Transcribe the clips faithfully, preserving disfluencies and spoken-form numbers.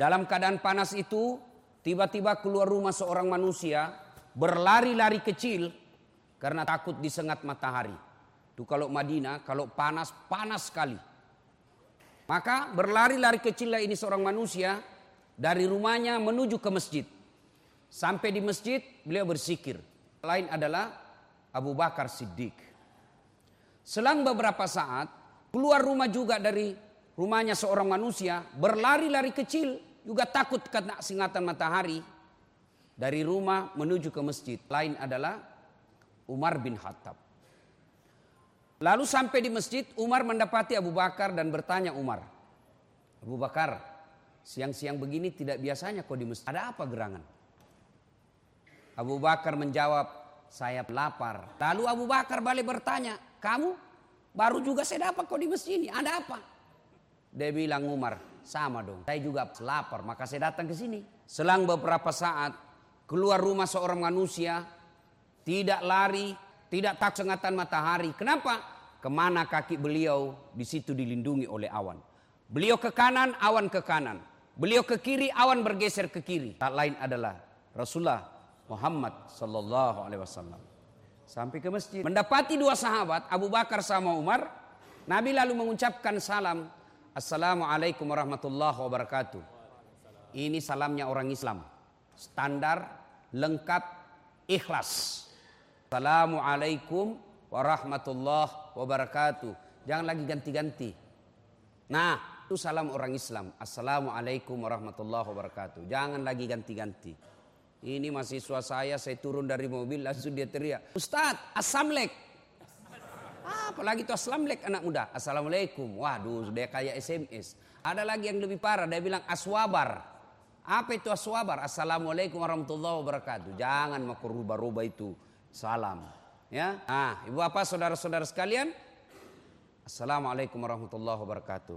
Dalam keadaan panas itu, tiba-tiba keluar rumah seorang manusia, berlari-lari kecil karena takut disengat matahari. Itu kalau Madinah, kalau panas, panas sekali. Maka berlari-lari kecillah ini seorang manusia dari rumahnya menuju ke masjid. Sampai di masjid, beliau berzikir. Lain adalah Abu Bakar Siddiq. Selang beberapa saat, keluar rumah juga dari rumahnya seorang manusia, berlari-lari kecil, juga takut kena singatan matahari. Dari rumah menuju ke masjid. Lain adalah Umar bin Khattab. Lalu sampai di masjid, Umar mendapati Abu Bakar dan bertanya Umar, Abu Bakar, siang-siang begini tidak biasanya kau di masjid. Ada apa gerangan? Abu Bakar menjawab, saya lapar. Lalu Abu Bakar balik bertanya, kamu baru juga saya dapat kau di masjid ini, ada apa? Dia bilang, Umar, sama dong. Saya juga lapar, maka saya datang ke sini. Selang beberapa saat, keluar rumah seorang manusia, tidak lari, tidak takut sengatan matahari. Kenapa? Kemana kaki beliau, di situ dilindungi oleh awan. Beliau ke kanan, awan ke kanan. Beliau ke kiri, awan bergeser ke kiri. Tak lain adalah Rasulullah Muhammad sallallahu alaihi wasallam. Sampai ke masjid, mendapati dua sahabat, Abu Bakar sama Umar. Nabi lalu mengucapkan salam, Assalamualaikum warahmatullahi wabarakatuh. Ini salamnya orang Islam. Standar, lengkap, ikhlas. Assalamualaikum warahmatullahi wabarakatuh. Jangan lagi ganti-ganti. Nah, itu salam orang Islam. Assalamualaikum warahmatullahi wabarakatuh. Jangan lagi ganti-ganti. Ini mahasiswa saya, saya turun dari mobil langsung dia teriak, Ustadz, Assalamualaikum. Ah, apalagi itu Assalamualaikum anak muda. Assalamualaikum. Waduh, dia kayak S M S. Ada lagi yang lebih parah, dia bilang aswabar. Apa itu aswabar? Assalamualaikum warahmatullahi wabarakatuh. Jangan mau rubah-rubah itu salam. Ya. Ah, ibu bapak, saudara-saudara sekalian, Assalamualaikum warahmatullahi wabarakatuh.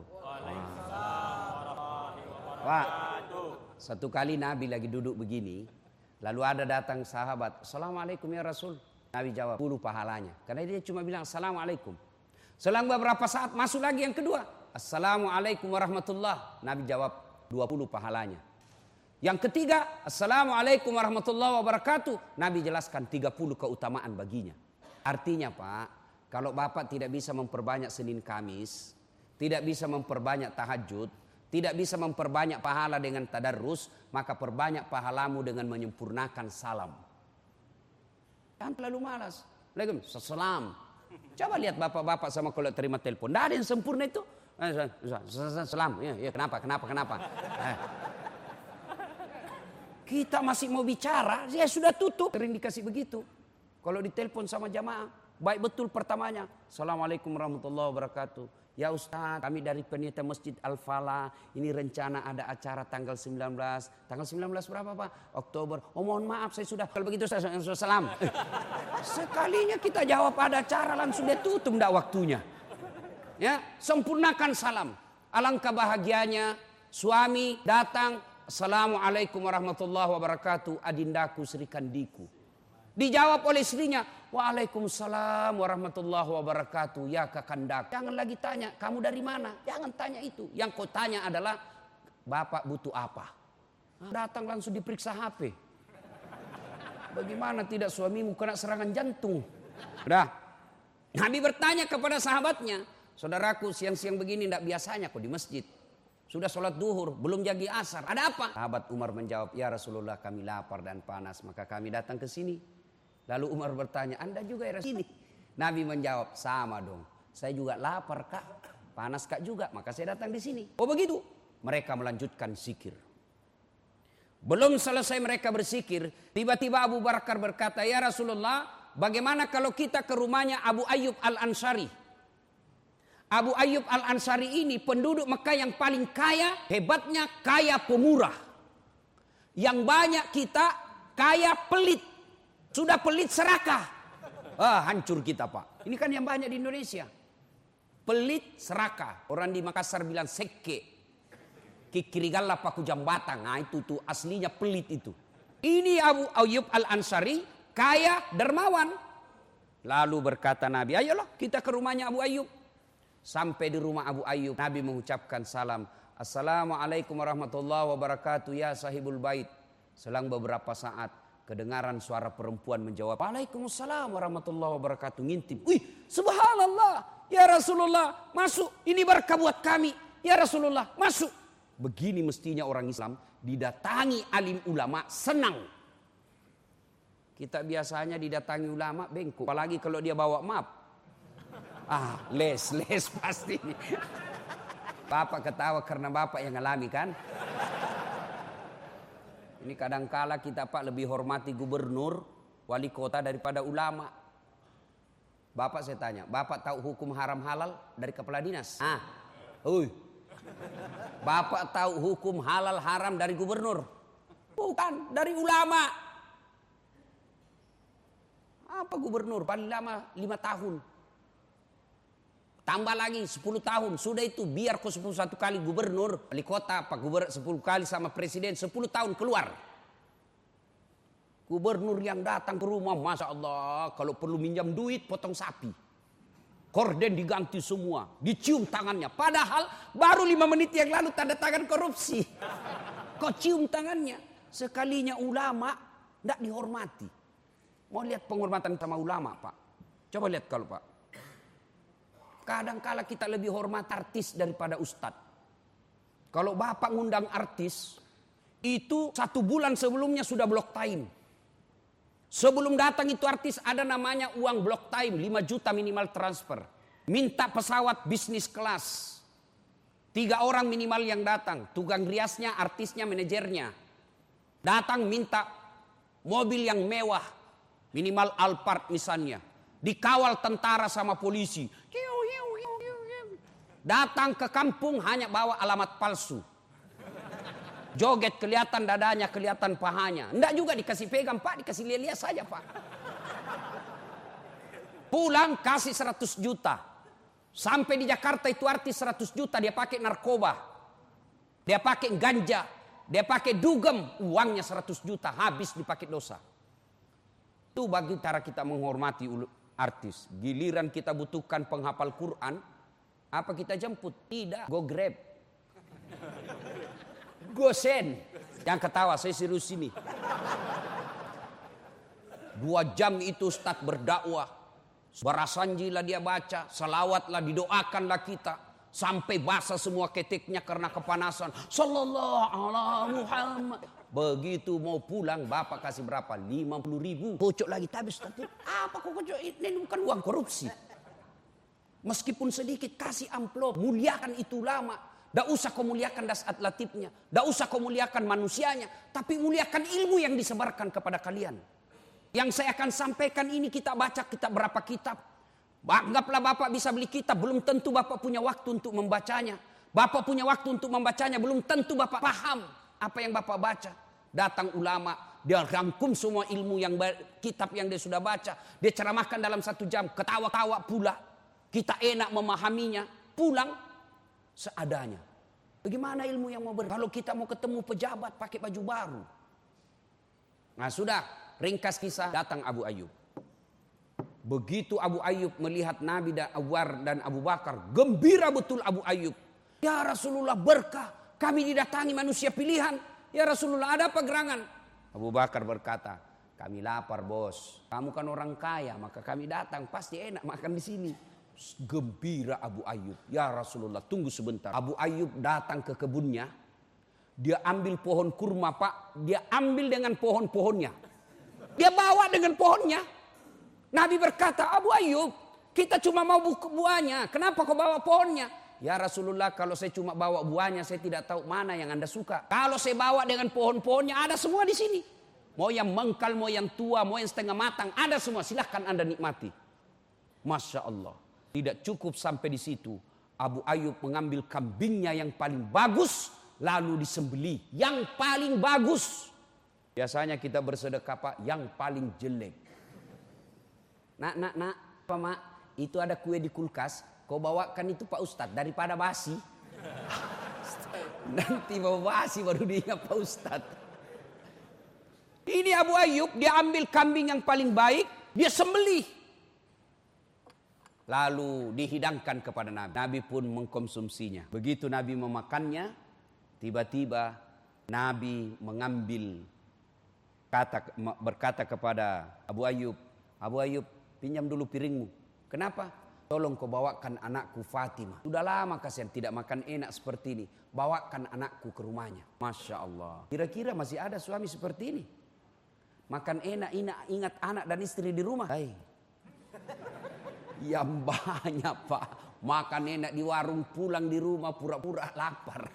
Wah, satu kali Nabi lagi duduk begini, lalu ada datang sahabat, Assalamualaikum ya Rasul. Nabi jawab, sepuluh pahalanya. Karena dia cuma bilang Assalamualaikum. Selang beberapa saat masuk lagi yang kedua. Assalamualaikum warahmatullah. Nabi jawab, dua puluh pahalanya. Yang ketiga, Assalamualaikum warahmatullahi wabarakatuh. Nabi jelaskan tiga puluh keutamaan baginya. Artinya Pak, kalau Bapak tidak bisa memperbanyak Senin Kamis, tidak bisa memperbanyak tahajud, tidak bisa memperbanyak pahala dengan tadarrus, maka perbanyak pahalamu dengan menyempurnakan salam. Jangan terlalu malas. Waalaikumsalam. Coba lihat bapak-bapak sama kalau terima telepon. Tidak ada yang sempurna itu. Salam. Ya, ya, kenapa, kenapa, kenapa. Eh. Kita masih mau bicara, ya sudah tutup. Sering dikasih begitu. Kalau ditelepon sama jamaah, baik betul pertamanya. Assalamualaikum warahmatullahi wabarakatuh. Ya Ustaz, kami dari panitia Masjid Al-Falah, ini rencana ada acara tanggal sembilan belas. Tanggal sembilan belas berapa Pak? Oktober. Oh mohon maaf saya sudah. Kalau begitu saya sudah salam. Sekalinya kita jawab ada acara langsung dia tutup enggak waktunya. Ya, sempurnakan salam. Alangkah bahagianya suami datang, Assalamualaikum warahmatullahi wabarakatuh, adindaku Sri Kandiku. Dijawab oleh istrinya, Waalaikumsalam warahmatullahi wabarakatuh, ya kakandak. Jangan lagi tanya, kamu dari mana? Jangan tanya itu. Yang kau tanya adalah, Bapak butuh apa? Datang langsung diperiksa H P. Bagaimana tidak suamimu kena serangan jantung? Udah. Nabi bertanya kepada sahabatnya, saudaraku siang-siang begini tidak biasanya kok di masjid. Sudah sholat duhur, belum jagi asar. Ada apa? Sahabat Umar menjawab, ya Rasulullah kami lapar dan panas, maka kami datang ke sini. Lalu Umar bertanya, Anda juga ya Rasul? Nabi menjawab, sama dong. Saya juga lapar kak, panas kak juga, maka saya datang di sini. Oh begitu? Mereka melanjutkan zikir. Belum selesai mereka berzikir, tiba-tiba Abu Bakar berkata, ya Rasulullah, bagaimana kalau kita ke rumahnya Abu Ayyub Al-Ansari? Abu Ayyub Al-Ansari ini penduduk Mekah yang paling kaya, hebatnya kaya pemurah. Yang banyak kita kaya pelit. Sudah pelit serakah. Ah, hancur kita Pak. Ini kan yang banyak di Indonesia. Pelit serakah. Orang di Makassar bilang seke. Kikirigala paku jambatan. Nah itu tuh aslinya pelit itu. Ini Abu Ayyub Al-Ansari kaya dermawan. Lalu berkata Nabi, ayolah kita ke rumahnya Abu Ayyub. Sampai di rumah Abu Ayyub, Nabi mengucapkan salam. Assalamualaikum warahmatullahi wabarakatuh ya sahibul bait. Selang beberapa saat kedengaran suara perempuan menjawab, Waalaikumsalam warahmatullahi wabarakatuh. Ngintip, wih subhanallah ya Rasulullah, masuk, ini berkah buat kami ya Rasulullah, masuk. Begini mestinya orang Islam didatangi alim ulama senang. Kita biasanya didatangi ulama bengkok, apalagi kalau dia bawa map. Ah, les, les pasti. Bapak ketawa karena bapak yang ngalami kan. Ini kadangkala kita Pak lebih hormati gubernur, wali kota daripada ulama. Bapak saya tanya, Bapak tahu hukum haram halal dari kepala dinas? Ah, uy. Bapak tahu hukum halal haram dari gubernur? Bukan, dari ulama. Apa gubernur? Paling lama lima tahun. Tambah lagi sepuluh tahun. Sudah itu biar kau sepuluh satu kali gubernur, wali kota, pak gubernur sepuluh kali sama presiden, sepuluh tahun keluar. Gubernur yang datang ke rumah, Masya Allah, kalau perlu minjam duit potong sapi. Korden diganti semua, dicium tangannya. Padahal baru lima menit yang lalu tanda tangan korupsi. Kau cium tangannya. Sekalinya ulama tidak dihormati. Mau lihat penghormatan sama ulama Pak? Coba lihat kalau Pak. Kadang-kala kita lebih hormat artis daripada ustadz. Kalau Bapak ngundang artis, itu satu bulan sebelumnya sudah block time. Sebelum datang itu artis ada namanya uang block time, lima juta minimal transfer. Minta pesawat bisnis kelas. Tiga orang minimal yang datang. Tukang riasnya, artisnya, manajernya. Datang minta mobil yang mewah. Minimal Alphard misalnya. Dikawal tentara sama polisi. Datang ke kampung hanya bawa alamat palsu. Joget kelihatan dadanya, kelihatan pahanya. Enggak juga dikasih pegang Pak, dikasih lihat-lihat saja Pak. Pulang kasih seratus juta. Sampai di Jakarta itu artis seratus juta dia pakai narkoba. Dia pakai ganja. Dia pakai dugem. Uangnya seratus juta habis dipakai dosa. Itu bagi cara kita menghormati artis. Giliran kita butuhkan penghafal Quran. Apa kita jemput? Tidak. Go grab. Gosen. Yang ketawa saya serius ini. Dua jam itu Ustaz berdakwah. Barasanjilah dia baca. Salawatlah didoakanlah kita. Sampai basah semua ketiknya karena kepanasan. Sallallahu alaihi Muhammad. Begitu mau pulang Bapak kasih berapa? lima puluh ribu. Kocok lagi tabis. Apa kok kocok? Ini bukan uang korupsi. Meskipun sedikit kasih amplop. Muliakan itu lama. Tidak usah kau muliakan dasat latifnya. Tidak usah kau muliakan manusianya. Tapi muliakan ilmu yang disebarkan kepada kalian. Yang saya akan sampaikan ini kita baca kitab berapa kitab. Anggaplah Bapak bisa beli kitab. Belum tentu Bapak punya waktu untuk membacanya. Bapak punya waktu untuk membacanya. Belum tentu Bapak paham apa yang Bapak baca. Datang ulama. Dia rangkum semua ilmu yang kitab yang dia sudah baca. Dia ceramahkan dalam satu jam. Ketawa-tawa pula. Kita enak memahaminya. Pulang seadanya. Bagaimana ilmu yang mau ber... Kalau kita mau ketemu pejabat pakai baju baru. Nah sudah, ringkas kisah, datang Abu Ayyub. Begitu Abu Ayyub melihat Nabi dan Awar dan Abu Bakar, gembira betul Abu Ayyub. Ya Rasulullah berkah, kami didatangi manusia pilihan. Ya Rasulullah ada apa gerangan? Abu Bakar berkata, kami lapar bos. Kamu kan orang kaya, maka kami datang pasti enak makan di sini. Gembira Abu Ayyub. Ya Rasulullah tunggu sebentar. Abu Ayyub datang ke kebunnya. Dia ambil pohon kurma Pak. Dia ambil dengan pohon-pohonnya. Dia bawa dengan pohonnya. Nabi berkata, Abu Ayyub, kita cuma mau buahnya. Kenapa kau bawa pohonnya? Ya Rasulullah kalau saya cuma bawa buahnya saya tidak tahu mana yang Anda suka. Kalau saya bawa dengan pohon-pohonnya ada semua di sini. Mau yang mengkal, mau yang tua, mau yang setengah matang. Ada semua, silahkan Anda nikmati. Masya Allah. Tidak cukup sampai di situ. Abu Ayyub mengambil kambingnya yang paling bagus. Lalu disembelih. Yang paling bagus. Biasanya kita bersedekah Pak. Yang paling jelek. Nak, nak, nak. Pak Mak. Itu ada kue di kulkas. Kau bawakan itu Pak Ustadz. Daripada basi. Nanti bawa basi baru diingat Pak Ustadz. Ini Abu Ayyub. Dia ambil kambing yang paling baik. Dia sembelih. Lalu dihidangkan kepada Nabi. Nabi pun mengkonsumsinya. Begitu Nabi memakannya, Tiba-tiba Nabi mengambil kata berkata kepada Abu Ayyub, Abu Ayyub, pinjam dulu piringmu. Kenapa? Tolong kau bawakan anakku Fatimah. Sudah lama kasihan tidak makan enak seperti ini. Bawakan anakku ke rumahnya. Masya Allah. Kira-kira masih ada suami seperti ini? Makan enak, ingat anak dan istri di rumah. Hai. Yang banyak Pak. Makan enak di warung, pulang di rumah pura-pura lapar.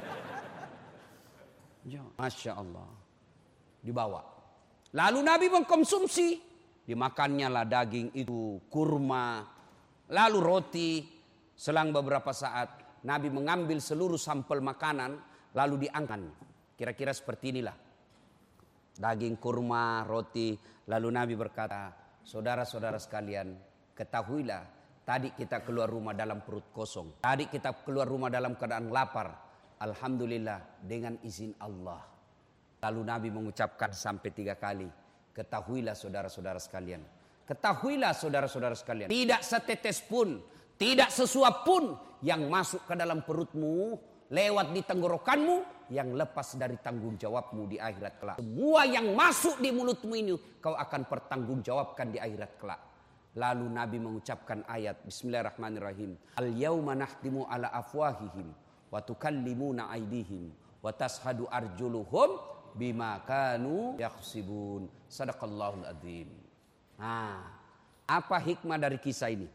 Masya Allah. Dibawa. Lalu Nabi mengkonsumsi. Dimakannya lah daging itu, kurma, lalu roti. Selang beberapa saat Nabi mengambil seluruh sampel makanan lalu diangkat. Kira-kira seperti inilah. Daging, kurma, roti. Lalu Nabi berkata, saudara-saudara sekalian, ketahuilah tadi kita keluar rumah dalam perut kosong. Tadi kita keluar rumah dalam keadaan lapar. Alhamdulillah dengan izin Allah. Lalu Nabi mengucapkan sampai tiga kali. Ketahuilah saudara-saudara sekalian. Ketahuilah saudara-saudara sekalian. Tidak setetes pun, tidak sesuap pun yang masuk ke dalam perutmu, lewat di tenggorokanmu, yang lepas dari tanggung jawabmu di akhirat kelak. Semua yang masuk di mulutmu ini, kau akan pertanggungjawabkan di akhirat kelak. Lalu Nabi mengucapkan ayat Bismillahirrahmanirrahim. Al-yawma nahtimu ala afwahihim wa tukallimuna aydihim wa tashhadu arjuluhum bima kanu yaksibun. Sadaqallahul adzim. Nah, apa hikmah dari kisah ini?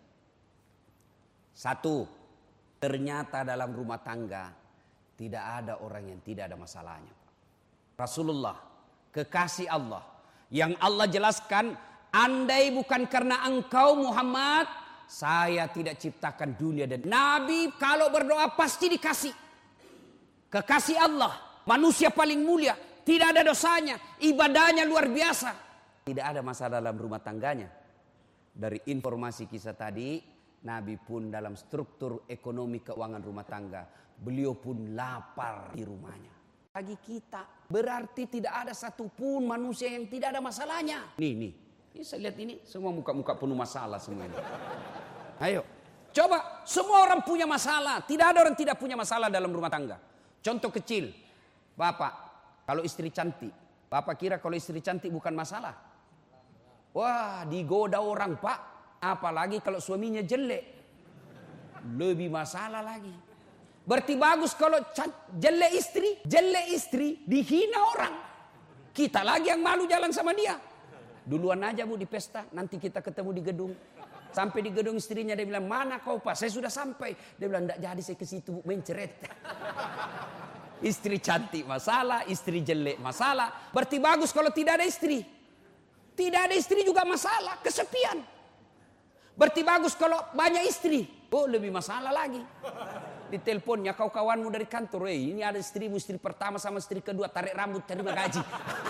Satu, ternyata dalam rumah tangga tidak ada orang yang tidak ada masalahnya. Rasulullah, kekasih Allah, yang Allah jelaskan, andai bukan karena engkau Muhammad, saya tidak ciptakan dunia dan Nabi kalau berdoa pasti dikasih. Kekasih Allah, manusia paling mulia, tidak ada dosanya, ibadahnya luar biasa. Tidak ada masalah dalam rumah tangganya. Dari informasi kisah tadi, Nabi pun dalam struktur ekonomi keuangan rumah tangga, beliau pun lapar di rumahnya. Bagi kita, berarti tidak ada satupun manusia yang tidak ada masalahnya. Nih, nih, ini saya lihat ini, semua muka-muka penuh masalah semua ini. Ayo, coba, semua orang punya masalah. Tidak ada orang tidak punya masalah dalam rumah tangga. Contoh kecil, Bapak, kalau istri cantik, Bapak kira kalau istri cantik bukan masalah? Wah, digoda orang Pak. Apalagi kalau suaminya jelek. Lebih masalah lagi. Berarti bagus kalau jelek istri. Jelek istri dihina orang. Kita lagi yang malu jalan sama dia. Duluan aja Bu di pesta. Nanti kita ketemu di gedung. Sampai di gedung istrinya dia bilang, mana kau Pak? Saya sudah sampai. Dia bilang, enggak jadi saya ke situ Bu, menceret. Istri cantik masalah, istri jelek masalah. Berarti bagus kalau tidak ada istri. Tidak ada istri juga masalah, kesepian. Berarti bagus kalau banyak istri. Oh, lebih masalah lagi. Di teleponnya kau kawanmu dari kantor, eh, ini ada istrimu, istri pertama sama istri kedua, tarik rambut, terima gaji.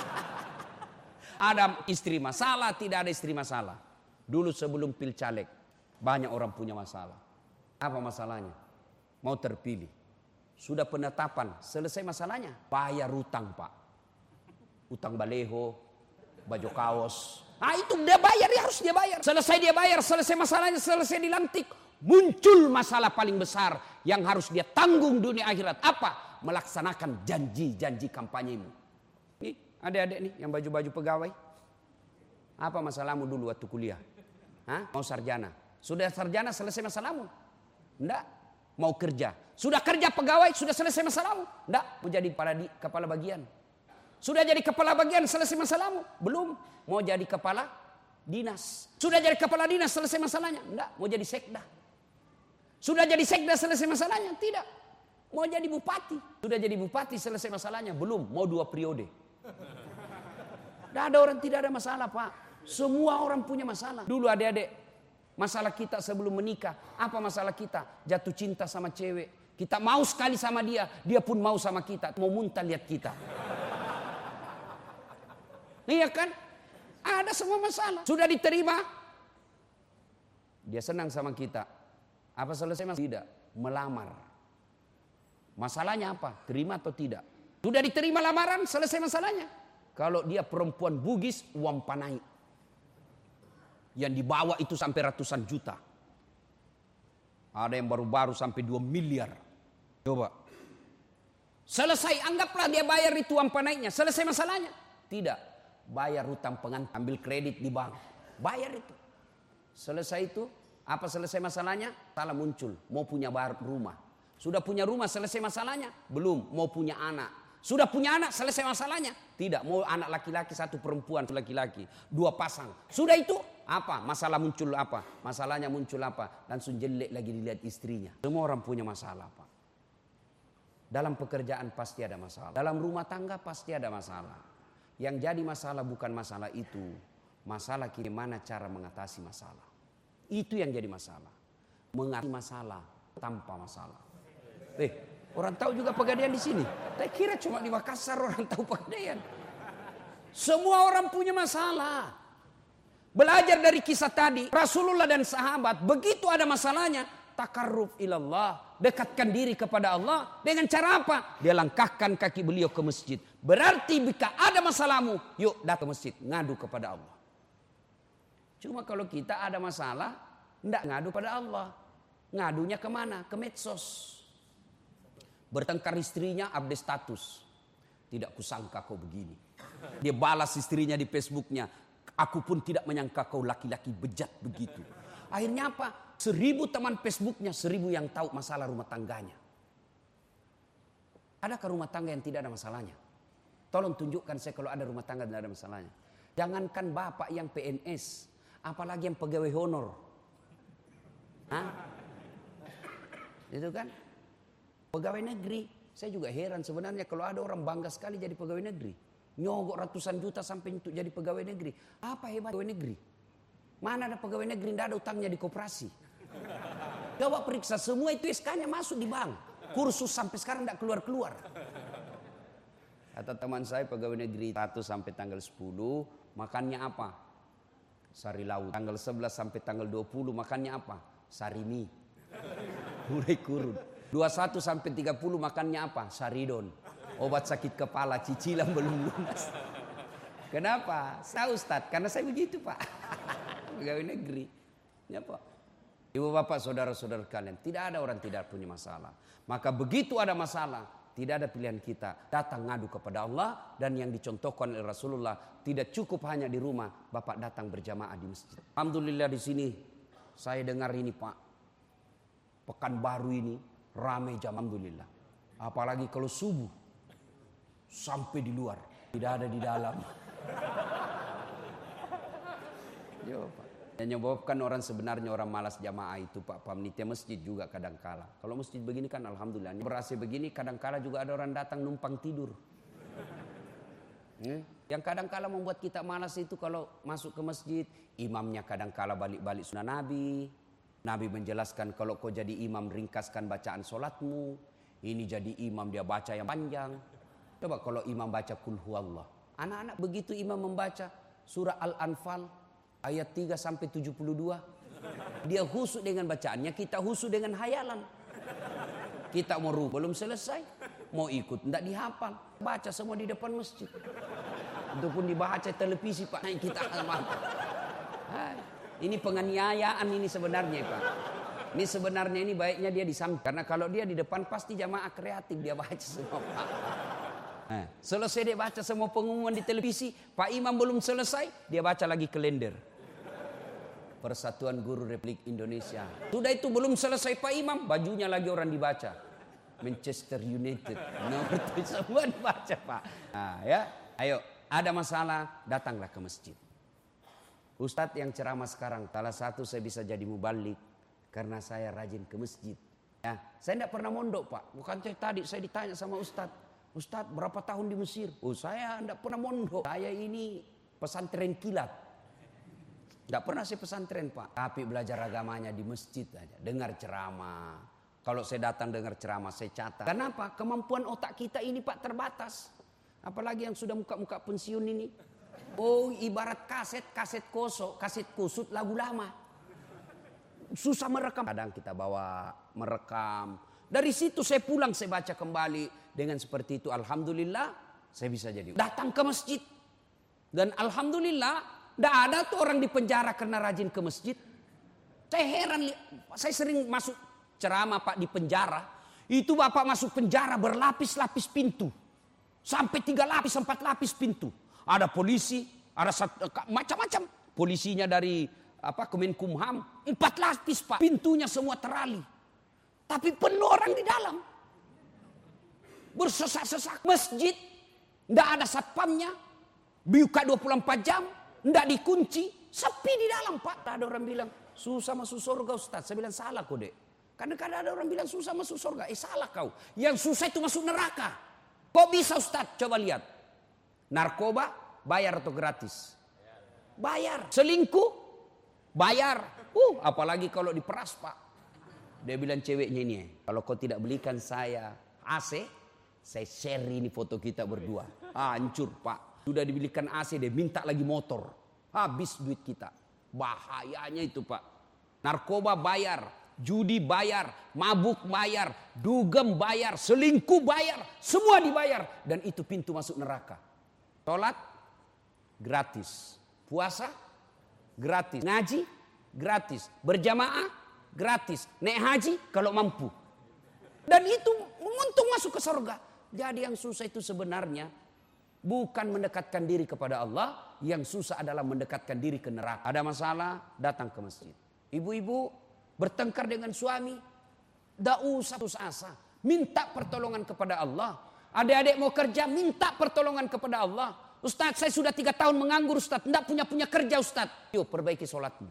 Ada istri masalah, tidak ada istri masalah. Dulu sebelum pil caleg, banyak orang punya masalah. Apa masalahnya? Mau terpilih. Sudah penetapan, selesai masalahnya. Bayar utang Pak. Utang baleho, baju kaos. Nah itu dia bayar, dia harus dia bayar. Selesai dia bayar, selesai masalahnya, selesai dilantik. Muncul masalah paling besar yang harus dia tanggung dunia akhirat. Apa? Melaksanakan janji-janji kampanyemu. Nih adik-adik nih yang baju-baju pegawai. Apa masalahmu dulu waktu kuliah? Hah? Mau sarjana. Sudah sarjana selesai masalahmu? Enggak. Mau kerja. Sudah kerja pegawai, sudah selesai masalahmu? Enggak. Mau jadi kepala, di, kepala bagian. Sudah jadi kepala bagian, selesai masalahmu? Belum. Mau jadi kepala dinas. Sudah jadi kepala dinas, selesai masalahnya? Enggak. Mau jadi sekda. Sudah jadi sekda, selesai masalahnya? Tidak. Mau jadi bupati. Sudah jadi bupati, selesai masalahnya? Belum. Mau dua periode. Tidak ada orang tidak ada masalah Pak. Semua orang punya masalah. Dulu adik-adik, masalah kita sebelum menikah. Apa masalah kita? Jatuh cinta sama cewek. Kita mau sekali sama dia. Dia pun mau sama kita. Mau muntah lihat kita. Iya kan? Ada semua masalah. Sudah diterima. Dia senang sama kita. Apa selesai masalah? Tidak. Melamar. Masalahnya apa? Terima atau tidak? Sudah diterima lamaran, selesai masalahnya. Kalau dia perempuan Bugis, uang panai. Yang dibawa itu sampai ratusan juta. Ada yang baru-baru sampai dua miliar. Coba. Selesai, anggaplah dia bayar itu uang panaiknya. Selesai masalahnya. Tidak. Bayar hutang pengantin, ambil kredit di bank. Bayar itu. Selesai itu, apa selesai masalahnya? Salah muncul, mau punya rumah. Sudah punya rumah, selesai masalahnya? Belum, mau punya anak. Sudah punya anak, selesai masalahnya? Tidak, mau anak laki-laki, satu perempuan, satu laki-laki. Dua pasang. Sudah itu, apa? Masalah muncul apa? Masalahnya muncul apa? Langsung jelek lagi dilihat istrinya. Semua orang punya masalah, Pak. Dalam pekerjaan pasti ada masalah. Dalam rumah tangga pasti ada masalah. Yang jadi masalah bukan masalah itu. Masalah bagaimana cara mengatasi masalah. Itu yang jadi masalah. Mengatasi masalah tanpa masalah. Eh, orang tahu juga Pegadaian di sini. Saya kira cuma di Makassar orang tahu Pegadaian. Semua orang punya masalah. Belajar dari kisah tadi, Rasulullah dan sahabat begitu ada masalahnya, takarruf ilallah, dekatkan diri kepada Allah dengan cara apa? Dia langkahkan kaki beliau ke masjid. Berarti jika ada masalahmu, yuk datang ke masjid, ngadu kepada Allah. Cuma kalau kita ada masalah, enggak ngadu pada Allah. Ngadunya kemana? Ke medsos. Bertengkar istrinya, update status. Tidak kusangka kau begini. Dia balas istrinya di Facebooknya. Aku pun tidak menyangka kau laki-laki bejat begitu. Akhirnya apa? Seribu teman Facebooknya, seribu yang tahu masalah rumah tangganya. Adakah rumah tangga yang tidak ada masalahnya? Tolong tunjukkan saya kalau ada rumah tangga yang tidak ada masalahnya. Jangankan bapak yang P N S, apalagi yang pegawai honor. Hah? Itu kan? Pegawai negeri. Saya juga heran sebenarnya kalau ada orang bangga sekali jadi pegawai negeri. Nyogok ratusan juta sampai untuk jadi pegawai negeri. Apa hebat pegawai negeri? Mana ada pegawai negeri tidak ada utangnya di koperasi? Coba periksa semua itu S K-nya masuk di bank. Kursus sampai sekarang tidak keluar-keluar. Kata teman saya pegawai negeri satu sampai tanggal sepuluh makannya apa? Sari laut. Tanggal sebelas sampai tanggal dua puluh makannya apa? Sari mie. Mulai kurun. dua puluh satu sampai tiga puluh makannya apa? Saridon. Obat sakit kepala, cicilan belum lunas. Kenapa? Saya Ustadz, karena saya begitu Pak. Pegawai negeri. Ya Pak. Ibu bapak saudara-saudara kalian, tidak ada orang tidak punya masalah. Maka begitu ada masalah, tidak ada pilihan kita. Datang ngadu kepada Allah dan yang dicontohkan oleh Rasulullah. Tidak cukup hanya di rumah, bapak datang berjamaah di masjid. Alhamdulillah di sini, saya dengar ini Pak. Pekanbaru ini ramai jam, alhamdulillah. Apalagi kalau subuh. Sampai di luar, tidak ada di dalam. Yo, Pak. Yang menyebabkan orang sebenarnya orang malas jamaah itu Pak, panitia masjid juga kadangkala. Kalau masjid begini kan alhamdulillah. Berasa begini kadangkala juga ada orang datang numpang tidur. Hmm? Yang kadangkala membuat kita malas itu kalau masuk ke masjid, imamnya kadangkala balik-balik sunnah Nabi. Nabi menjelaskan kalau kau jadi imam ringkaskan bacaan solatmu. Ini jadi imam dia baca yang panjang. Coba kalau imam baca kul huwallah. Anak-anak begitu imam membaca surah Al-Anfal ayat tiga sampai tujuh puluh dua. Dia khusyuk dengan bacaannya, kita khusyuk dengan hayalan. Kita mau ruku belum selesai, mau ikut enggak dihafal. Baca semua di depan masjid. Itu pun dibaca televisi Pak. Nah, kita Hai, ini penganiayaan ini sebenarnya Pak. Ini sebenarnya ini baiknya dia di samping. Karena kalau dia di depan pasti jamaah kreatif dia baca semua Pak. Nah, selesai dia baca semua pengumuman di televisi, Pak Imam belum selesai, dia baca lagi kalender. Persatuan Guru Republik Indonesia. Sudah itu belum selesai Pak Imam, bajunya lagi orang dibaca. Manchester United. Nomor itu semua dibaca Pak. Nah, ya, ayo, ada masalah, datanglah ke masjid. Ustadz yang ceramah sekarang, salah satu saya bisa jadi mubalik karena saya rajin ke masjid. Ya, saya tidak pernah mondok Pak. Bukan saya tadi saya ditanya sama Ustadz. Ustadz berapa tahun di Mesir? Oh saya tidak pernah mondok. Saya ini pesantren kilat. Tidak pernah saya pesantren Pak. Tapi belajar agamanya di masjid aja. Dengar ceramah. Kalau saya datang dengar ceramah saya catat. Kenapa? Kemampuan otak kita ini Pak terbatas. Apalagi yang sudah muka-muka pensiun ini. Oh ibarat kaset, kaset kosong, kaset kusut lagu lama. Susah merekam. Kadang kita bawa merekam. Dari situ saya pulang saya baca kembali. Dengan seperti itu alhamdulillah saya bisa jadi. Datang ke masjid. Dan alhamdulillah tidak ada tuh orang di penjara karena rajin ke masjid. Saya heran. Saya sering masuk ceramah Pak di penjara. Itu bapak masuk penjara berlapis-lapis pintu. Sampai tiga lapis, empat lapis pintu. Ada polisi, ada macam-macam. Polisinya dari apa Kemenkumham, empat lapis pak. Pintunya semua terali. Tapi penuh orang di dalam. Bersesak-sesak. Masjid, tidak ada satpamnya. Buka dua puluh empat jam, tidak dikunci. Sepi di dalam pak. Ada orang bilang, susah masuk surga Ustaz. Saya bilang salah kok dek. Karena kadang ada orang bilang susah masuk surga. Eh salah kau. Yang susah itu masuk neraka. Kok bisa Ustaz? Coba lihat. Narkoba bayar atau gratis? Bayar. Selingkuh? Bayar. Uh, apalagi kalau diperas pak. Dia bilang ceweknya ini, kalau kau tidak belikan saya A C, saya share ini foto kita berdua. Ah, hancur pak. Sudah dibelikan A C, dia minta lagi motor. Habis duit kita. Bahayanya itu pak. Narkoba bayar. Judi bayar, mabuk bayar, dugem bayar, selingkuh bayar, semua dibayar. Dan itu pintu masuk neraka. Sholat, gratis. Puasa, gratis. Ngaji, gratis. Berjamaah, gratis. Naik haji, kalau mampu. Dan itu untung masuk ke surga. Jadi yang susah itu sebenarnya bukan mendekatkan diri kepada Allah. Yang susah adalah mendekatkan diri ke neraka. Ada masalah, datang ke masjid. Ibu-ibu bertengkar dengan suami, tidak usah putus asa. Minta pertolongan kepada Allah. Adik-adik mau kerja, minta pertolongan kepada Allah. Ustaz, saya sudah tiga tahun menganggur Ustaz. Tidak punya-punya kerja Ustaz. Yuk perbaiki sholatmu.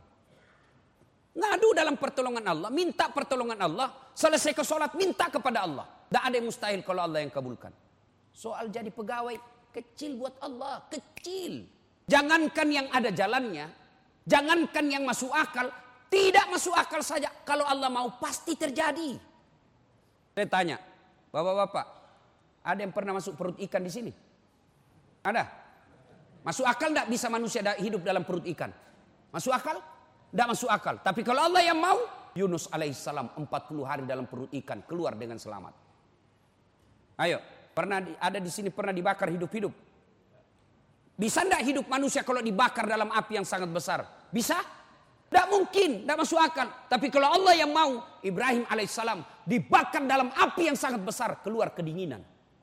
Ngadu dalam pertolongan Allah. Minta pertolongan Allah. Selesai ke sholat, minta kepada Allah. Tidak ada yang mustahil kalau Allah yang kabulkan. Soal jadi pegawai, kecil buat Allah. Kecil. Jangankan yang ada jalannya. Jangankan yang masuk akal. Tidak masuk akal saja. Kalau Allah mau pasti terjadi. Saya tanya, bapak-bapak, ada yang pernah masuk perut ikan di sini? Ada? Masuk akal tidak bisa manusia hidup dalam perut ikan? Masuk akal? Tidak masuk akal. Tapi kalau Allah yang mau, Yunus alaihissalam empat puluh hari dalam perut ikan keluar dengan selamat. Ayo, pernah ada di sini pernah dibakar hidup-hidup? Bisa tidak hidup manusia kalau dibakar dalam api yang sangat besar? Bisa? Tidak mungkin, tidak masuk akal. Tapi kalau Allah yang mau, Ibrahim alaihissalam dibakar dalam api yang sangat besar, keluar kedinginan.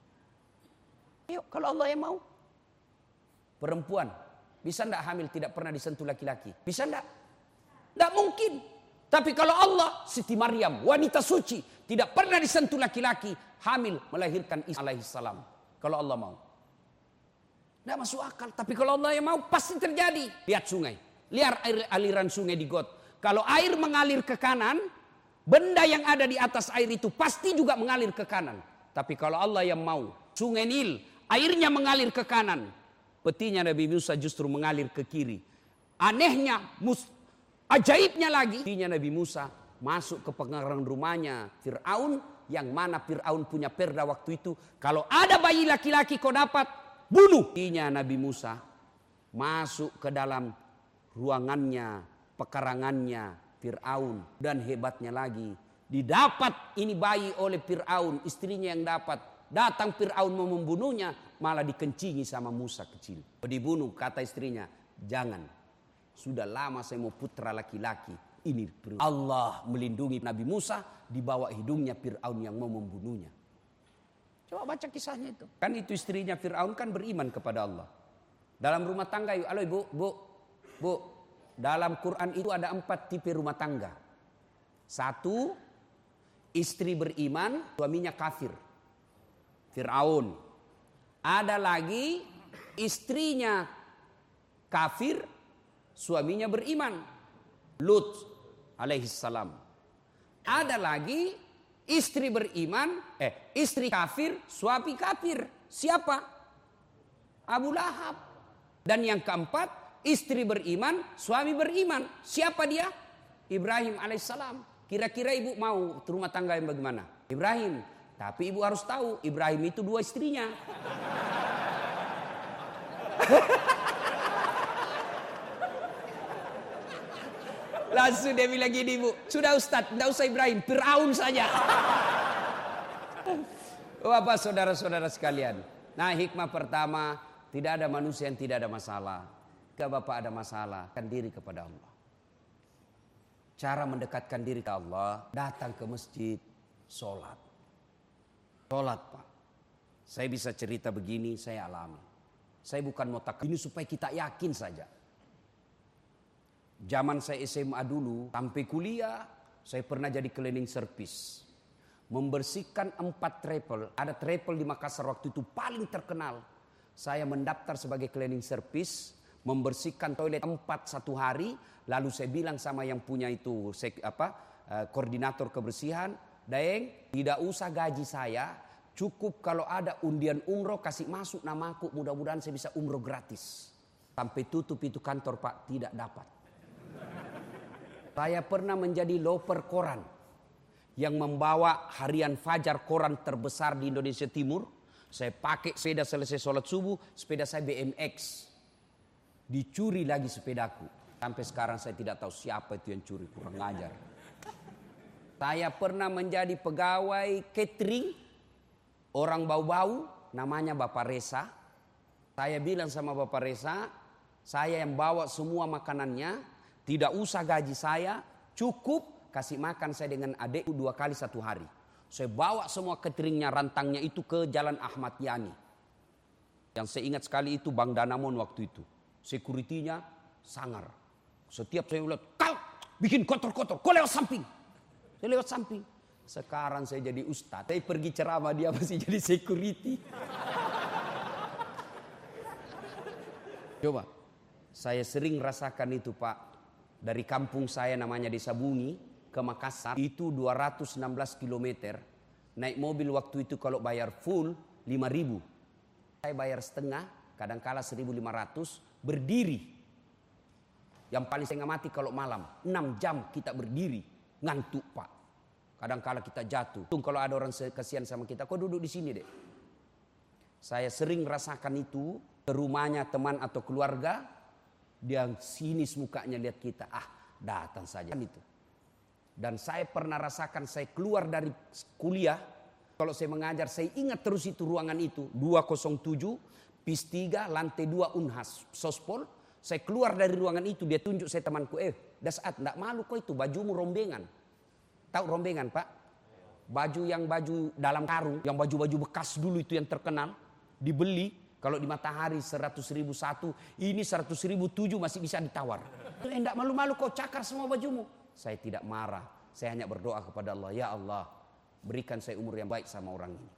Yuk, kalau Allah yang mau. Perempuan, bisa tidak hamil tidak pernah disentuh laki-laki? Bisa tidak? Tidak mungkin. Tapi kalau Allah, Siti Maryam, wanita suci, tidak pernah disentuh laki-laki, hamil melahirkan Isa alaihissalam. Kalau Allah mau. Tidak masuk akal. Tapi kalau Allah yang mau, pasti terjadi. Lihat sungai. Lihat air, aliran sungai di got. Kalau air mengalir ke kanan, benda yang ada di atas air itu pasti juga mengalir ke kanan. Tapi kalau Allah yang mau, sungai Nil, airnya mengalir ke kanan. Petinya Nabi Musa justru mengalir ke kiri. Anehnya, mus, ajaibnya lagi, petinya Nabi Musa masuk ke pengarang rumahnya Fir'aun. Yang mana Fir'aun punya perda waktu itu. Kalau ada bayi laki-laki kau dapat, bunuh. Petinya Nabi Musa masuk ke dalam ruangannya, pekarangannya Fir'aun. Dan hebatnya lagi, didapat ini bayi oleh Fir'aun, istrinya yang dapat. Datang Fir'aun mau membunuhnya, malah dikencingi sama Musa kecil. Dibunuh, kata istrinya, jangan. Sudah lama saya mau putra laki-laki. Ini Allah melindungi Nabi Musa, di bawah hidungnya Fir'aun yang mau membunuhnya. Coba baca kisahnya itu. Kan itu istrinya Fir'aun kan beriman kepada Allah. Dalam rumah tangga, yuk, halo ibu, bu. Bu, dalam Quran itu ada empat tipe rumah tangga. Satu, istri beriman, suaminya kafir. Fir'aun. Ada lagi istrinya kafir, suaminya beriman. Lut alaihissalam. Ada lagi istri beriman, eh istri kafir, suami kafir. Siapa? Abu Lahab. Dan yang keempat, istri beriman, suami beriman. Siapa dia? Ibrahim alaihissalam. Kira-kira ibu mau rumah tangga yang bagaimana? Ibrahim. Tapi ibu harus tahu, Ibrahim itu dua istrinya. Langsung dia bilang gini, bu, sudah Ustaz, tidak usah Ibrahim, Fir'aun saja. Bapak saudara-saudara sekalian. Nah, hikmah pertama, tidak ada manusia yang tidak ada masalah. Jika Bapak ada masalah, kan diri kepada Allah. Cara mendekatkan diri ke Allah, datang ke masjid, sholat. Sholat Pak. Saya bisa cerita begini, saya alami. Saya bukan mau tak ini supaya kita yakin saja. Zaman saya S M A dulu, sampai kuliah, saya pernah jadi cleaning service. Membersihkan empat travel. Ada travel di Makassar waktu itu paling terkenal. Saya mendaftar sebagai cleaning service, membersihkan toilet empat satu hari. Lalu saya bilang sama yang punya itu apa koordinator kebersihan, Daeng, tidak usah gaji saya, cukup kalau ada undian umroh kasih masuk namaku, mudah-mudahan saya bisa umroh gratis. Sampai tutup itu kantor Pak, tidak dapat. Saya pernah menjadi loper koran yang membawa harian Fajar, koran terbesar di Indonesia Timur. Saya pakai sepeda selesai sholat subuh, sepeda saya B M X. Dicuri lagi sepedaku. Sampai sekarang saya tidak tahu siapa itu yang curi, kurang ngajar. Saya pernah menjadi pegawai catering, orang bau-bau, namanya Bapak Reza. Saya bilang sama Bapak Reza, saya yang bawa semua makanannya, tidak usah gaji saya, cukup kasih makan saya dengan adekku dua kali satu hari. Saya bawa semua cateringnya, rantangnya itu ke Jalan Ahmad Yani. Yang saya ingat sekali itu Bang Danamon waktu itu. Security-nya sangar. Setiap saya lihat, kau bikin kotor-kotor, kau lewat samping. Saya lewat samping. Sekarang saya jadi ustadz. Saya pergi ceramah, dia masih jadi security. Coba, saya sering rasakan itu Pak. Dari kampung saya namanya Desa Bungi ke Makassar itu dua ratus enam belas kilometer. Naik mobil waktu itu kalau bayar full lima ribu. Saya bayar setengah, kadang-kala seribu lima ratus berdiri. Yang paling saya nggak mati kalau malam, enam jam kita berdiri, ngantuk Pak. Kadang-kala kita jatuh. Kalau ada orang kasihan sama kita, kok duduk di sini deh. Saya sering rasakan itu ke rumahnya teman atau keluarga. Dia sinis mukanya lihat kita, ah datang saja kan itu. Dan saya pernah rasakan saya keluar dari kuliah, kalau saya mengajar saya ingat terus itu ruangan itu dua nol tujuh P I S tiga lantai dua Unhas Sospol. Saya keluar dari ruangan itu, dia tunjuk saya temanku, eh Dasat enggak malu kok itu bajumu rombengan. Tahu rombengan Pak? Baju yang baju dalam karung, yang baju-baju bekas dulu itu yang terkenal, dibeli. Kalau di Matahari seratus ribu satu, ini seratus ribu tujuh masih bisa ditawar. Enggak malu-malu kau cakar semua bajumu. Saya tidak marah. Saya hanya berdoa kepada Allah. Ya Allah, berikan saya umur yang baik sama orang ini.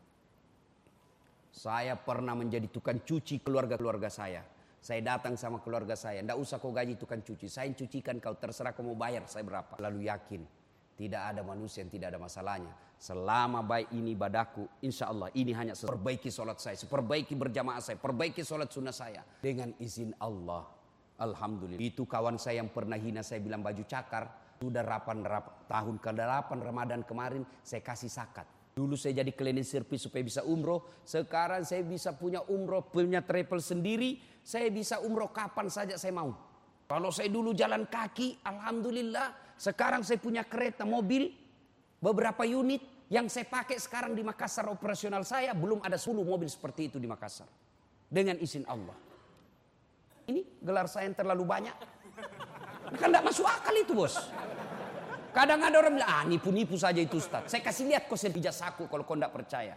Saya pernah menjadi tukang cuci keluarga-keluarga saya. Saya datang sama keluarga saya. Enggak usah kau gaji tukang cuci. Saya yang cucikan kau, terserah kau mau bayar saya berapa. Lalu yakin, tidak ada manusia yang tidak ada masalahnya. Selama baik ini ibadahku, insya Allah ini hanya perbaiki sholat saya, perbaiki berjamaah saya, perbaiki sholat sunnah saya. Dengan izin Allah, alhamdulillah. Itu kawan saya yang pernah hina saya bilang baju cakar. Sudah delapan tahun ke delapan Ramadan kemarin saya kasih zakat. Dulu saya jadi cleaning service supaya bisa umroh. Sekarang saya bisa punya umroh, punya travel sendiri. Saya bisa umroh kapan saja saya mau. Kalau saya dulu jalan kaki, alhamdulillah. Sekarang saya punya kereta mobil, beberapa unit. Yang saya pakai sekarang di Makassar operasional saya, belum ada sepuluh mobil seperti itu di Makassar. Dengan izin Allah. Ini gelar saya yang terlalu banyak. Kan tidak masuk akal itu bos. Kadang ada orang bilang, ah nipu-nipu saja itu Ustaz. Saya kasih lihat kau ijazahku kalau kau tidak percaya.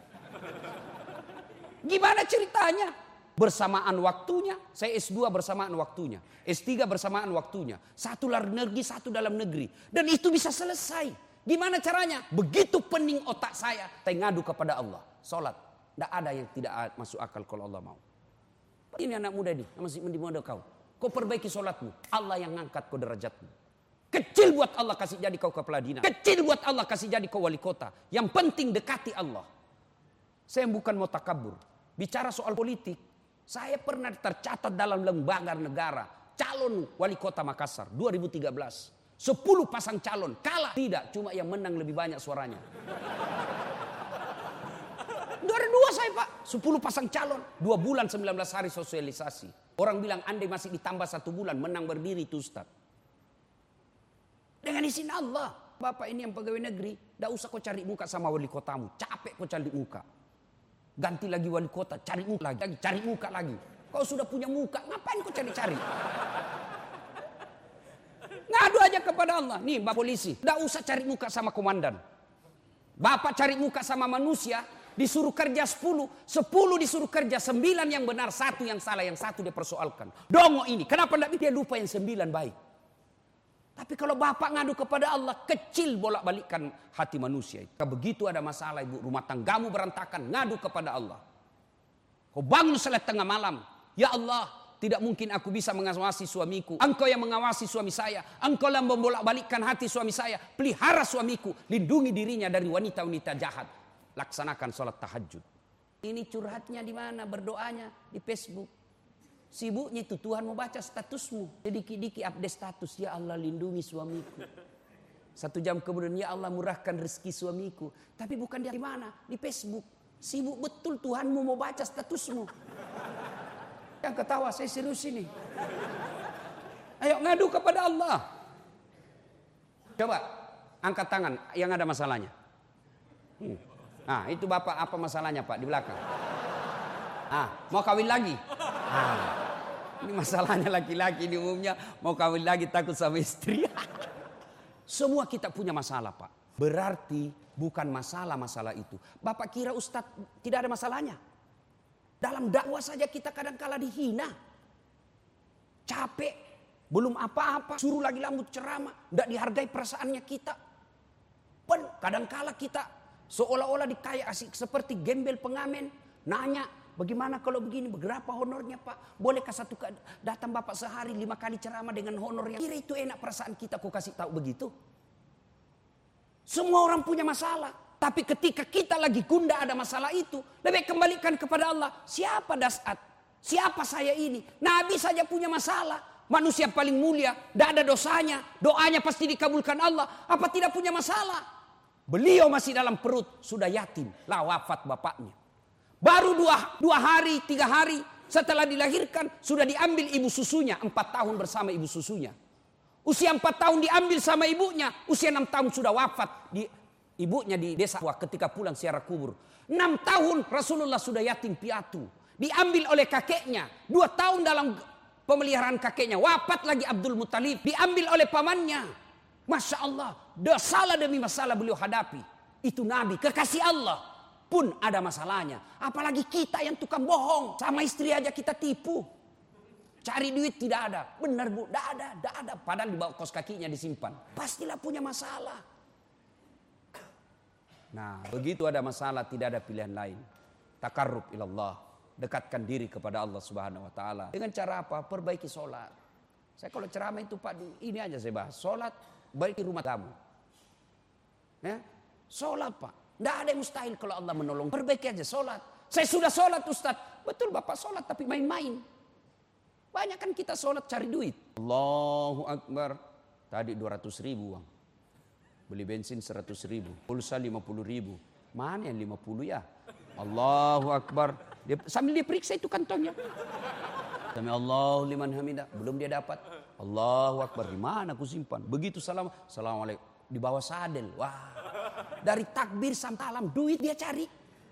Gimana ceritanya? Bersamaan waktunya, saya S dua bersamaan waktunya. S tiga bersamaan waktunya. Satu luar negeri, satu dalam negeri. Dan itu bisa selesai. Gimana caranya? Begitu pening otak saya, saya ngadu kepada Allah. Sholat, tidak ada yang tidak masuk akal kalau Allah mau. Ini anak muda ini, masih muda kau. Kau perbaiki sholatmu, Allah yang ngangkat kau derajatmu. Kecil buat Allah kasih jadi kau kepala dinas. Kecil buat Allah kasih jadi kau wali kota. Yang penting dekati Allah. Saya bukan mau takabur. Bicara soal politik, saya pernah tercatat dalam lembaga negara. Calon wali kota Makassar dua ribu tiga belas. Sepuluh pasang calon kalah, tidak, cuma yang menang lebih banyak suaranya. Ada dua saya Pak, sepuluh pasang calon, dua bulan sembilan belas hari sosialisasi. Orang bilang andai masih ditambah satu bulan menang berdiri itu Ustaz. Dengan izin Allah, Bapak ini yang pegawai negeri, tidak usah kau cari muka sama wali kotamu, capek kau cari muka. Ganti lagi wali kota, cari muka lagi, cari muka lagi. Kau sudah punya muka, ngapain kau cari-cari? Ngadu aja kepada Allah. Nih Bapak polisi, tidak usah cari muka sama komandan. Bapak cari muka sama manusia, disuruh kerja sepuluh, sepuluh disuruh kerja, sembilan yang benar, satu yang salah, yang satu dia persoalkan. Dongo ini, kenapa tidak dia lupa yang sembilan baik? Tapi kalau bapak ngadu kepada Allah, kecil bolak-balikkan hati manusia itu. Begitu ada masalah ibu, rumah tanggamu berantakan, ngadu kepada Allah. Kau bangun salat tengah malam, ya Allah, tidak mungkin aku bisa mengawasi suamiku. Engkau yang mengawasi suami saya. Engkau yang membolak-balikkan hati suami saya. Pelihara suamiku, lindungi dirinya dari wanita-wanita jahat. Laksanakan sholat tahajud. Ini curhatnya di mana? Berdoanya di Facebook. Sibuknya itu Tuhan mau baca statusmu. Dikit-dikit update status. Ya Allah lindungi suamiku. Satu jam kemudian ya Allah murahkan rezeki suamiku. Tapi bukan di mana? Di Facebook. Sibuk betul Tuhanmu mau baca statusmu. Yang ketawa saya serius ini. Ayo ngadu kepada Allah. Coba angkat tangan yang ada masalahnya. Hmm. Nah itu bapak apa masalahnya pak di belakang? Ah mau kawin lagi? Ah. Ini masalahnya laki-laki ini umumnya mau kawin lagi takut sama istri. Semua kita punya masalah pak. Berarti bukan masalah-masalah itu. Bapak kira ustadz tidak ada masalahnya? Dalam dakwah saja kita kadang-kala dihina. Capek. Belum apa-apa. Suruh lagi lambut ceramah. Tidak dihargai perasaannya kita. Pun kadang-kala kita seolah-olah dikaya asik seperti gembel pengamen. Nanya. Bagaimana kalau begini? Berapa honornya pak? Bolehkah satu datang bapak sehari lima kali ceramah dengan honor yang kira itu enak perasaan kita kok kasih tahu begitu? Semua orang punya masalah. Tapi ketika kita lagi gunda ada masalah itu. Lebih kembalikan kepada Allah. Siapa Das'at? Siapa saya ini? Nabi saja punya masalah. Manusia paling mulia. Tidak ada dosanya. Doanya pasti dikabulkan Allah. Apa tidak punya masalah? Beliau masih dalam perut. Sudah yatim. Lah wafat bapaknya. Baru dua, dua hari, tiga hari setelah dilahirkan sudah diambil ibu susunya. Empat tahun bersama ibu susunya. Usia empat tahun diambil sama ibunya. Usia enam tahun sudah wafat di ibunya di desa ketika pulang ziarah kubur. Enam tahun Rasulullah sudah yatim piatu. Diambil oleh kakeknya. Dua tahun dalam pemeliharaan kakeknya. Wafat lagi Abdul Muttalib. Diambil oleh pamannya. Masya Allah. Masalah demi masalah beliau hadapi. Itu Nabi. Kekasih Allah. Pun ada masalahnya. Apalagi kita yang tukang bohong. Sama istri aja kita tipu. Cari duit tidak ada. Benar bu, tidak ada, tidak ada. Padahal di bawah kos kakinya disimpan. Pastilah punya masalah. Nah begitu ada masalah tidak ada pilihan lain. Takarrub ilallah. Dekatkan diri kepada Allah subhanahu wa ta'ala. Dengan cara apa? Perbaiki sholat. Saya kalau ceramah itu pak, ini aja saya bahas. Sholat, baiki rumah kamu. Ya, sholat pak. Tidak ada yang mustahil kalau Allah menolong. Perbaiki aja sholat. Saya sudah sholat Ustaz. Betul bapak sholat tapi main-main. Banyak kan kita sholat cari duit. Allahu Akbar. Tadi dua ratus ribu uang. Beli bensin seratus ribu. Pulsa lima puluh ribu. Mana yang lima puluh ya? Allahu Akbar. Dia, sambil dia periksa itu kantongnya. Sami Allahu liman hamidah. Belum dia dapat. Allahu Akbar. Di mana aku simpan? Begitu salam. Assalamualaikum. Di bawah sadel. Wah. Dari takbir sampai salam duit dia cari.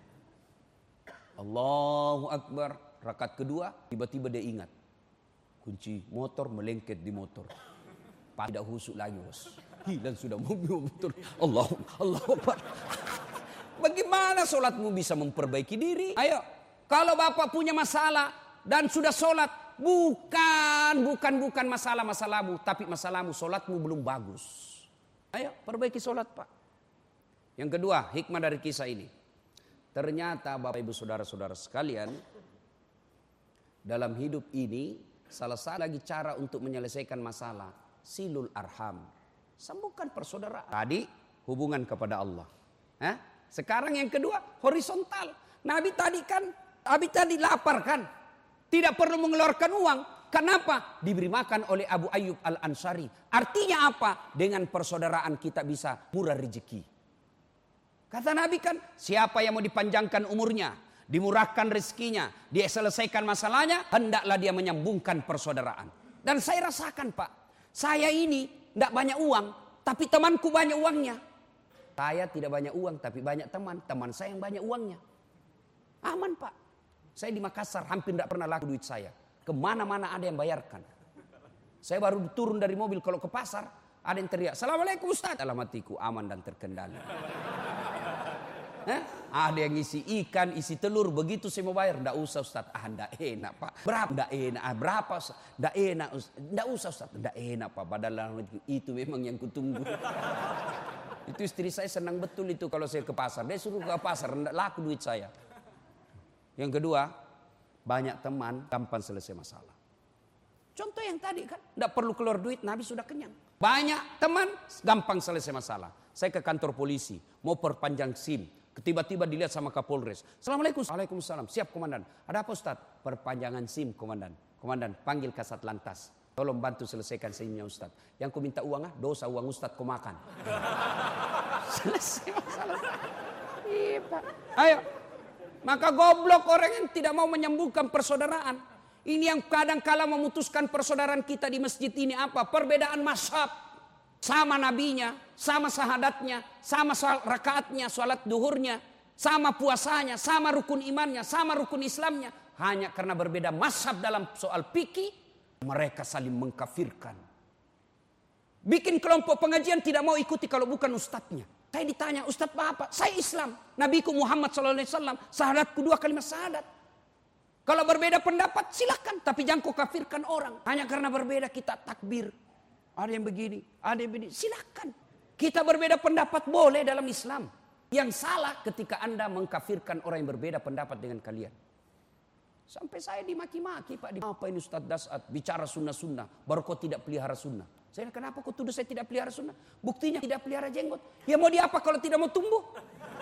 Allahu Akbar. Rakaat kedua tiba-tiba dia ingat. Kunci motor melengket di motor. Pak tidak husuk lagi bos. Hilang sudah mobil motor. Allah Allah Akbar. Bagaimana sholatmu bisa memperbaiki diri? Ayo. Kalau bapak punya masalah dan sudah sholat. Bukan, bukan, bukan masalah-masalahmu. Tapi masalahmu sholatmu belum bagus. Ayo perbaiki sholat pak. Yang kedua, hikmah dari kisah ini. Ternyata Bapak Ibu Saudara-saudara sekalian, dalam hidup ini salah satu lagi cara untuk menyelesaikan masalah, silul arham. Sambungkan persaudaraan. Tadi hubungan kepada Allah. Eh? Sekarang yang kedua, horizontal. Nabi tadi kan, Nabi tadi lapar kan. Tidak perlu mengeluarkan uang. Kenapa? Diberi makan oleh Abu Ayyub Al-Ansari. Artinya apa? Dengan persaudaraan kita bisa murah rezeki. Kata Nabi kan, siapa yang mau dipanjangkan umurnya, dimurahkan rezekinya, dia selesaikan masalahnya, hendaklah dia menyambungkan persaudaraan. Dan saya rasakan pak, saya ini tidak banyak uang, tapi temanku banyak uangnya. Saya tidak banyak uang, tapi banyak teman. Teman saya yang banyak uangnya. Aman pak. Saya di Makassar hampir tidak pernah laku duit saya. Kemana-mana ada yang bayarkan. Saya baru turun dari mobil kalau ke pasar, ada yang teriak, Assalamualaikum Ustaz. Dalam hatiku aman dan terkendali. Eh? Ada yang isi ikan, isi telur, begitu saya mau bayar, ndak usah Ustaz. Ah, ndak enak Pak. Berapa? Ndak enak. Ah, berapa? Ndak enak. Ndak usah Ustaz. Ndak enak Pak. Padahal itu memang yang kutunggu. Itu istri saya senang betul itu kalau saya ke pasar. Dia suruh ke pasar, ndak laku duit saya. Yang kedua, banyak teman, gampang selesai masalah. Contoh yang tadi kan, ndak perlu keluar duit, Nabi sudah kenyang. Banyak teman, gampang selesai masalah. Saya ke kantor polisi, mau perpanjang SIM. Tiba-tiba dilihat sama Kapolres. Assalamualaikum. Waalaikumsalam. Siap komandan. Ada apa Ustaz? Perpanjangan SIM komandan. Komandan panggil Kasat Lantas. Tolong bantu selesaikan SIM-nya Ustaz. Yang ku minta uang ah, dosa uang Ustaz kau makan. Selesai masalah. Iya Pak. Ayo. Maka goblok orang yang tidak mau menyambungkan persaudaraan. Ini yang kadang-kala memutuskan persaudaraan kita di masjid ini apa? Perbedaan mazhab. Sama nabinya, sama sahadatnya, sama rakaatnya, sholat duhurnya, sama puasanya, sama rukun imannya, sama rukun Islamnya. Hanya karena berbeda mazhab dalam soal fikih, mereka saling mengkafirkan. Bikin kelompok pengajian tidak mau ikuti kalau bukan ustadznya. Saya ditanya, Ustadz apa? Saya Islam. Nabiku Muhammad shallallahu alaihi wasallam, sahadatku dua kalimat syahadat. Kalau berbeda pendapat silakan, tapi jangan kau kafirkan orang. Hanya karena berbeda kita takbir. Ada yang begini, ada yang begini, silakan. Kita berbeda pendapat boleh dalam Islam. Yang salah ketika Anda mengkafirkan orang yang berbeda pendapat dengan kalian. Sampai saya dimaki-maki Pak. Apa ini Ustadz Dasat bicara sunnah-sunnah, baru kau tidak pelihara sunnah. Saya kenapa kau tuduh saya tidak pelihara sunnah? Buktinya tidak pelihara jenggot. Ya mau diapa kalau tidak mau tumbuh?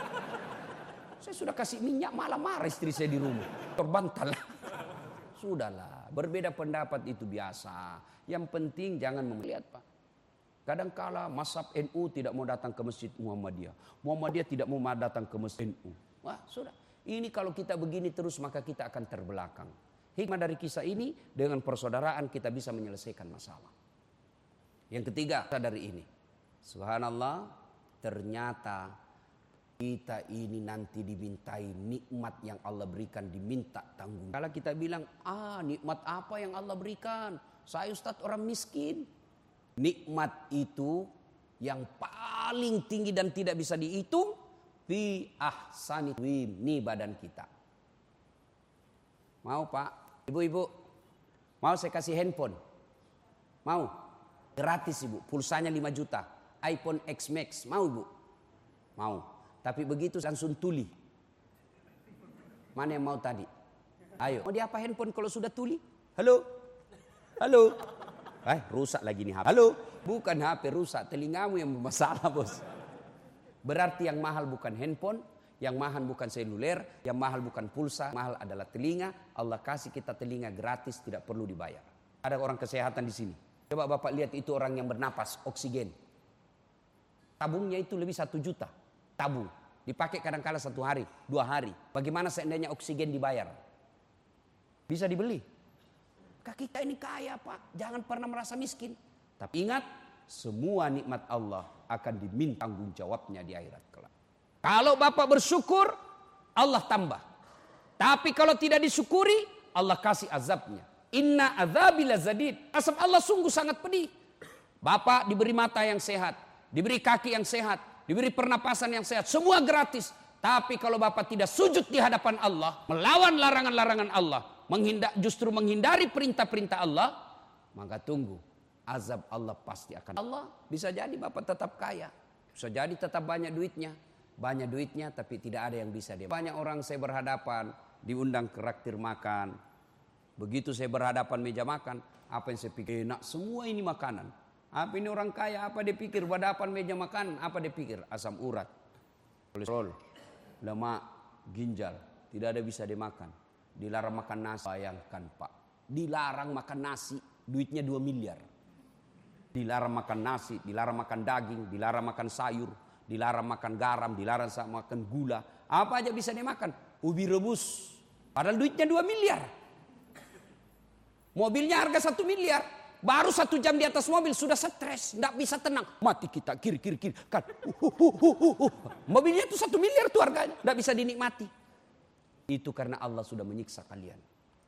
Saya sudah kasih minyak, malah marah istri saya di rumah. Terbantal. Sudahlah, berbeda pendapat itu biasa. Yang penting jangan melihat Pak. Kadangkala mazhab N U tidak mau datang ke masjid Muhammadiyah. Muhammadiyah tidak mau datang ke masjid N U. Wah sudah. Ini kalau kita begini terus maka kita akan terbelakang. Hikmah dari kisah ini dengan persaudaraan kita bisa menyelesaikan masalah. Yang ketiga dari ini. Subhanallah, ternyata kita ini nanti dimintai nikmat yang Allah berikan, diminta tanggung. Kalau kita bilang, ah nikmat apa yang Allah berikan? Saya Ustadz orang miskin. Nikmat itu yang paling tinggi dan tidak bisa dihitung. Fi ahsani taqwim, ini badan kita. Mau Pak? Ibu-ibu, mau saya kasih handphone? Mau? Gratis Ibu, pulsanya lima juta. iPhone X Max, mau Ibu? Mau. Tapi begitu langsung tuli. Mana yang mau tadi? Ayo. Mau diapa handphone kalau sudah tuli? Halo? Halo? Eh rusak lagi nih H P. Halo? Bukan H P rusak, telingamu yang bermasalah bos. Berarti yang mahal bukan handphone, yang mahal bukan seluler, yang mahal bukan pulsa, mahal adalah telinga. Allah kasih kita telinga gratis, tidak perlu dibayar. Ada orang kesehatan di sini. Coba Bapak lihat itu orang yang bernapas, oksigen. Tabungnya itu lebih satu juta. Tabung. Dipakai kadang-kala satu hari, dua hari. Bagaimana seandainya oksigen dibayar? Bisa dibeli. Kita ini kaya Pak, jangan pernah merasa miskin. Tapi ingat, semua nikmat Allah akan diminta tanggung jawabnya di akhirat kelak. Kalau Bapak bersyukur, Allah tambah. Tapi kalau tidak disyukuri, Allah kasih azabnya. Inna azabi lazadid. Azab Allah sungguh sangat pedih. Bapak diberi mata yang sehat, diberi kaki yang sehat, diberi pernapasan yang sehat, semua gratis. Tapi kalau Bapak tidak sujud di hadapan Allah, melawan larangan-larangan Allah, menghindar, justru menghindari perintah-perintah Allah, maka tunggu, azab Allah pasti akan. Allah bisa jadi Bapak tetap kaya, bisa jadi tetap banyak duitnya, banyak duitnya tapi tidak ada yang bisa dia. Banyak orang saya berhadapan, diundang ke traktir makan, begitu saya berhadapan meja makan, apa yang saya pikir? Enak semua ini makanan. Apa ini orang kaya? Apa dia pikir? Berhadapan meja makan, apa dia pikir? Asam urat, kolesterol, lemak, ginjal, tidak ada bisa dimakan. Dilarang makan nasi. Bayangkan Pak, dilarang makan nasi, duitnya dua miliar. Dilarang makan nasi, dilarang makan daging, dilarang makan sayur, dilarang makan garam, dilarang makan gula. Apa aja bisa dimakan? Ubi rebus. Padahal duitnya dua miliar. Mobilnya harga satu miliar. Baru satu jam di atas mobil sudah stres, tidak bisa tenang. Mati kita kiri kiri kiri kan. Uh, uh, uh, uh, uh. Mobilnya itu satu miliar tuh harganya, tidak bisa dinikmati. Itu karena Allah sudah menyiksa kalian.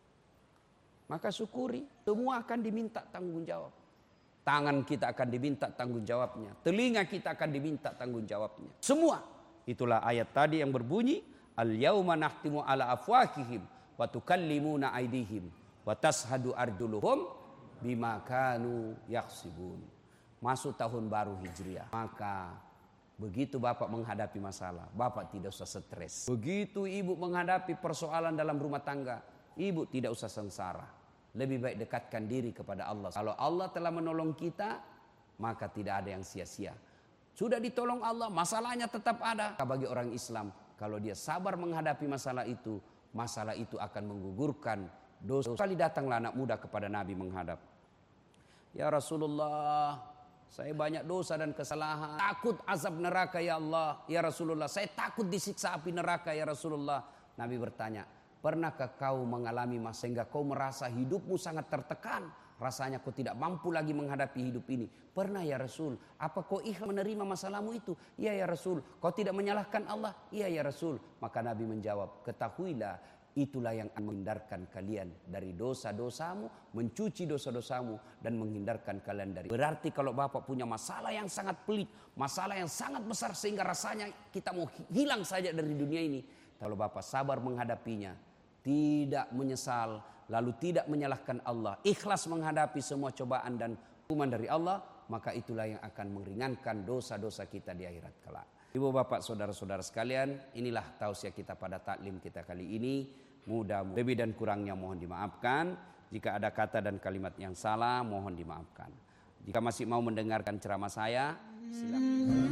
Maka syukuri, semua akan diminta tanggung jawab. Tangan kita akan diminta tanggung jawabnya, telinga kita akan diminta tanggung jawabnya. Semua. Itulah ayat tadi yang berbunyi, al-yauma nahtimu ala afwahihim wa tukallimuna aydihim wa tashhadu arjuluhum bima kanu yaksibun. Masuk tahun baru Hijriah, maka begitu Bapak menghadapi masalah, Bapak tidak usah stres. Begitu Ibu menghadapi persoalan dalam rumah tangga, Ibu tidak usah sengsara. Lebih baik dekatkan diri kepada Allah. Kalau Allah telah menolong kita, maka tidak ada yang sia-sia. Sudah ditolong Allah, masalahnya tetap ada. Bagi orang Islam, kalau dia sabar menghadapi masalah itu, masalah itu akan menggugurkan dosa. Kali datanglah anak muda kepada Nabi menghadap. Ya Rasulullah, saya banyak dosa dan kesalahan. Takut azab neraka ya Allah. Ya Rasulullah, saya takut disiksa api neraka ya Rasulullah. Nabi bertanya, pernahkah kau mengalami masa sehingga kau merasa hidupmu sangat tertekan? Rasanya kau tidak mampu lagi menghadapi hidup ini. Pernah ya Rasul. Apa kau ikhlas menerima masalahmu itu? Iya ya Rasul. Kau tidak menyalahkan Allah? Iya ya Rasul. Maka Nabi menjawab, ketahuilah itulah yang akan menghindarkan kalian dari dosa-dosamu, mencuci dosa-dosamu, dan menghindarkan kalian dari. Berarti kalau Bapak punya masalah yang sangat pelik, masalah yang sangat besar sehingga rasanya kita mau hilang saja dari dunia ini. Kalau Bapak sabar menghadapinya, tidak menyesal, lalu tidak menyalahkan Allah, ikhlas menghadapi semua cobaan dan hukuman dari Allah, maka itulah yang akan meringankan dosa-dosa kita di akhirat kelak. Ibu bapak saudara-saudara sekalian, inilah tausiah kita pada taklim kita kali ini. Mudah lebih dan kurangnya mohon dimaafkan. Jika ada kata dan kalimat yang salah mohon dimaafkan. Jika masih mau mendengarkan ceramah saya, silakan.